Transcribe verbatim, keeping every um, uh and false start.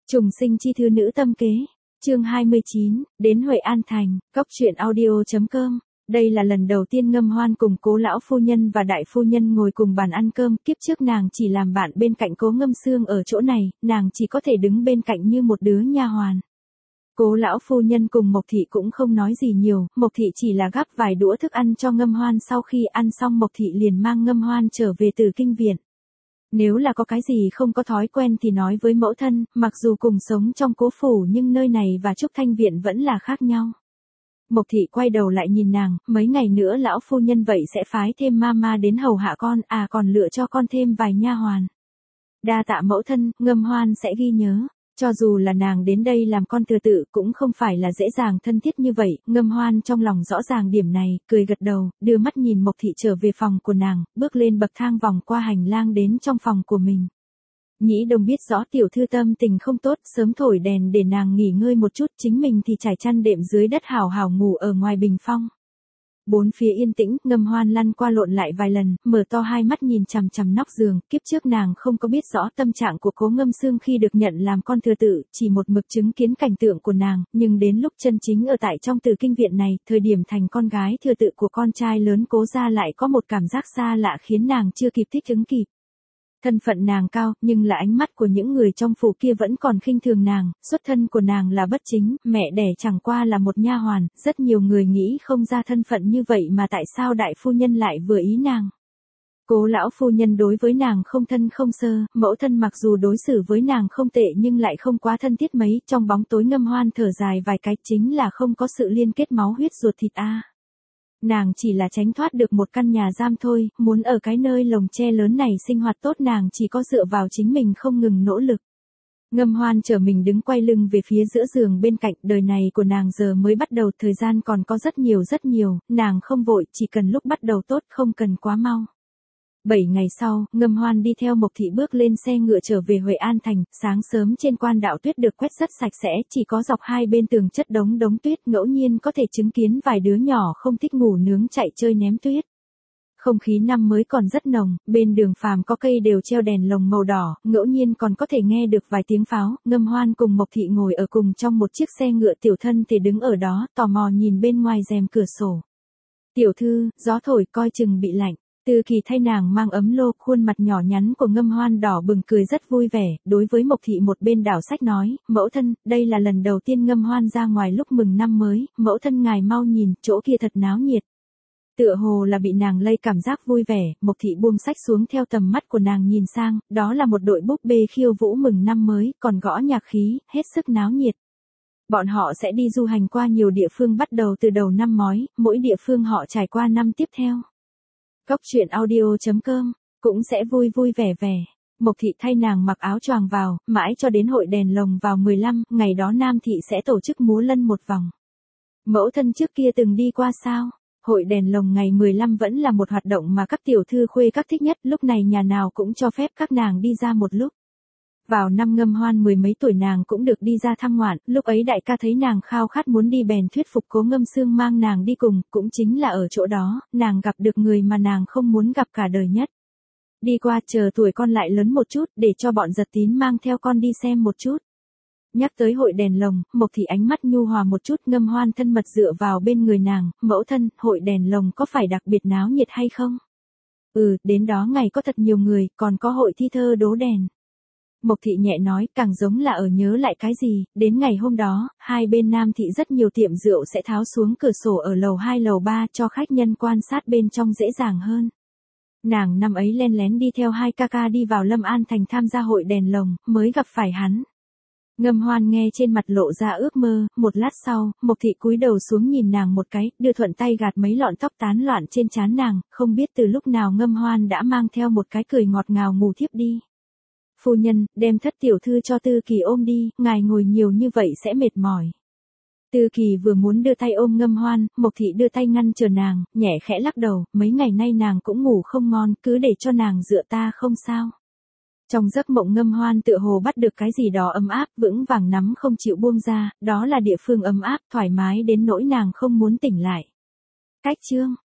Trùng sinh chi thư nữ tâm kế. Chương hai mươi chín, đến Huệ An Thành, cốc truyện audio chấm com. Đây là lần đầu tiên Ngâm Hoan cùng Cố lão phu nhân và đại phu nhân ngồi cùng bàn ăn cơm, kiếp trước nàng chỉ làm bạn bên cạnh Cố Ngâm Xương ở chỗ này, nàng chỉ có thể đứng bên cạnh như một đứa nha hoàn. Cố lão phu nhân cùng Mộc Thị cũng không nói gì nhiều, Mộc Thị chỉ là gắp vài đũa thức ăn cho Ngâm Hoan, sau khi ăn xong Mộc Thị liền mang Ngâm Hoan trở về Từ Kinh viện. Nếu là có cái gì không có thói quen thì nói với mẫu thân, mặc dù cùng sống trong Cố phủ nhưng nơi này và Trúc Thanh viện vẫn là khác nhau. Mộc Thị quay đầu lại nhìn nàng, mấy ngày nữa lão phu nhân vậy sẽ phái thêm mama đến hầu hạ con, à còn lựa cho con thêm vài nha hoàn. Đa tạ mẫu thân, Ngâm Hoan sẽ ghi nhớ. Cho dù là nàng đến đây làm con thừa tự cũng không phải là dễ dàng thân thiết như vậy, Ngâm Hoan trong lòng rõ ràng điểm này, cười gật đầu, đưa mắt nhìn Mộc Thị trở về phòng của nàng, bước lên bậc thang vòng qua hành lang đến trong phòng của mình. Nhĩ Đồng biết rõ tiểu thư tâm tình không tốt, sớm thổi đèn để nàng nghỉ ngơi một chút, chính mình thì trải chăn đệm dưới đất hào hào ngủ ở ngoài bình phong. Bốn phía yên tĩnh, Ngâm Hoan lăn qua lộn lại vài lần, mở to hai mắt nhìn chằm chằm nóc giường, kiếp trước nàng không có biết rõ tâm trạng của Cố Ngâm Xương khi được nhận làm con thừa tự, chỉ một mực chứng kiến cảnh tượng của nàng, nhưng đến lúc chân chính ở tại trong Từ Kinh viện này, thời điểm thành con gái thừa tự của con trai lớn Cố gia lại có một cảm giác xa lạ khiến nàng chưa kịp thích ứng kịp. Thân phận nàng cao, nhưng là ánh mắt của những người trong phủ kia vẫn còn khinh thường nàng, xuất thân của nàng là bất chính, mẹ đẻ chẳng qua là một nha hoàn, rất nhiều người nghĩ không ra thân phận như vậy mà tại sao đại phu nhân lại vừa ý nàng. Cố lão phu nhân đối với nàng không thân không sơ, mẫu thân mặc dù đối xử với nàng không tệ nhưng lại không quá thân thiết mấy, trong bóng tối Ngâm Hoan thở dài vài cái, chính là không có sự liên kết máu huyết ruột thịt a. À. Nàng chỉ là tránh thoát được một căn nhà giam thôi, muốn ở cái nơi lồng tre lớn này sinh hoạt tốt nàng chỉ có dựa vào chính mình không ngừng nỗ lực. Ngâm Hoan trở mình đứng quay lưng về phía giữa giường bên cạnh, đời này của nàng giờ mới bắt đầu, thời gian còn có rất nhiều rất nhiều, nàng không vội, chỉ cần lúc bắt đầu tốt, không cần quá mau. Bảy ngày sau, Ngâm Hoan đi theo Mộc Thị bước lên xe ngựa trở về Huệ An Thành, sáng sớm trên quan đạo tuyết được quét rất sạch sẽ, chỉ có dọc hai bên tường chất đống đống tuyết, ngẫu nhiên có thể chứng kiến vài đứa nhỏ không thích ngủ nướng chạy chơi ném tuyết. Không khí năm mới còn rất nồng, bên đường phàm có cây đều treo đèn lồng màu đỏ, ngẫu nhiên còn có thể nghe được vài tiếng pháo. Ngâm Hoan cùng Mộc Thị ngồi ở cùng trong một chiếc xe ngựa, tiểu thân thì đứng ở đó, tò mò nhìn bên ngoài rèm cửa sổ. Tiểu thư, gió thổi coi chừng bị lạnh. Từ Kỳ thay nàng mang ấm lô, khuôn mặt nhỏ nhắn của Ngâm Hoan đỏ bừng cười rất vui vẻ, đối với Mộc Thị một bên đảo sách nói, mẫu thân, đây là lần đầu tiên Ngâm Hoan ra ngoài lúc mừng năm mới, mẫu thân ngài mau nhìn, chỗ kia thật náo nhiệt. Tựa hồ là bị nàng lây cảm giác vui vẻ, Mộc Thị buông sách xuống theo tầm mắt của nàng nhìn sang, đó là một đội búp bê khiêu vũ mừng năm mới, còn gõ nhạc khí, hết sức náo nhiệt. Bọn họ sẽ đi du hành qua nhiều địa phương bắt đầu từ đầu năm mói, mỗi địa phương họ trải qua năm tiếp theo. Cốc truyện audio chấm com, cũng sẽ vui vui vẻ vẻ. Mộc Thị thay nàng mặc áo choàng vào, mãi cho đến hội đèn lồng vào mười lăm, ngày đó Nam Thị sẽ tổ chức múa lân một vòng. Mẫu thân trước kia từng đi qua sao? Hội đèn lồng ngày mười lăm vẫn là một hoạt động mà các tiểu thư khuê các thích nhất, lúc này nhà nào cũng cho phép các nàng đi ra một lúc. Vào năm Ngâm Hoan mười mấy tuổi nàng cũng được đi ra thăm ngoạn, lúc ấy đại ca thấy nàng khao khát muốn đi bèn thuyết phục Cố Ngâm Xương mang nàng đi cùng, cũng chính là ở chỗ đó, nàng gặp được người mà nàng không muốn gặp cả đời nhất. Đi qua chờ tuổi con lại lớn một chút, để cho bọn Giật Tín mang theo con đi xem một chút. Nhắc tới hội đèn lồng, Mộc Thị ánh mắt nhu hòa một chút, Ngâm Hoan thân mật dựa vào bên người nàng, mẫu thân, hội đèn lồng có phải đặc biệt náo nhiệt hay không? Ừ, đến đó ngày có thật nhiều người, còn có hội thi thơ đố đèn. Mộc Thị nhẹ nói, càng giống là ở nhớ lại cái gì, đến ngày hôm đó, hai bên Nam Thị rất nhiều tiệm rượu sẽ tháo xuống cửa sổ ở lầu hai lầu ba cho khách nhân quan sát bên trong dễ dàng hơn. Nàng năm ấy len lén đi theo hai ca ca đi vào Lâm An Thành tham gia hội đèn lồng, mới gặp phải hắn. Ngâm Hoan nghe trên mặt lộ ra ước mơ, một lát sau, Mộc Thị cúi đầu xuống nhìn nàng một cái, đưa thuận tay gạt mấy lọn tóc tán loạn trên trán nàng, không biết từ lúc nào Ngâm Hoan đã mang theo một cái cười ngọt ngào ngủ thiếp đi. Phu nhân, đem thất tiểu thư cho Tư Kỳ ôm đi, ngài ngồi nhiều như vậy sẽ mệt mỏi. Tư Kỳ vừa muốn đưa tay ôm Ngâm Hoan, Mộc Thị đưa tay ngăn chờ nàng, nhẹ khẽ lắc đầu, mấy ngày nay nàng cũng ngủ không ngon, cứ để cho nàng dựa ta không sao. Trong giấc mộng Ngâm Hoan tựa hồ bắt được cái gì đó ấm áp, vững vàng nắm không chịu buông ra, đó là địa phương ấm áp, thoải mái đến nỗi nàng không muốn tỉnh lại. Cách chương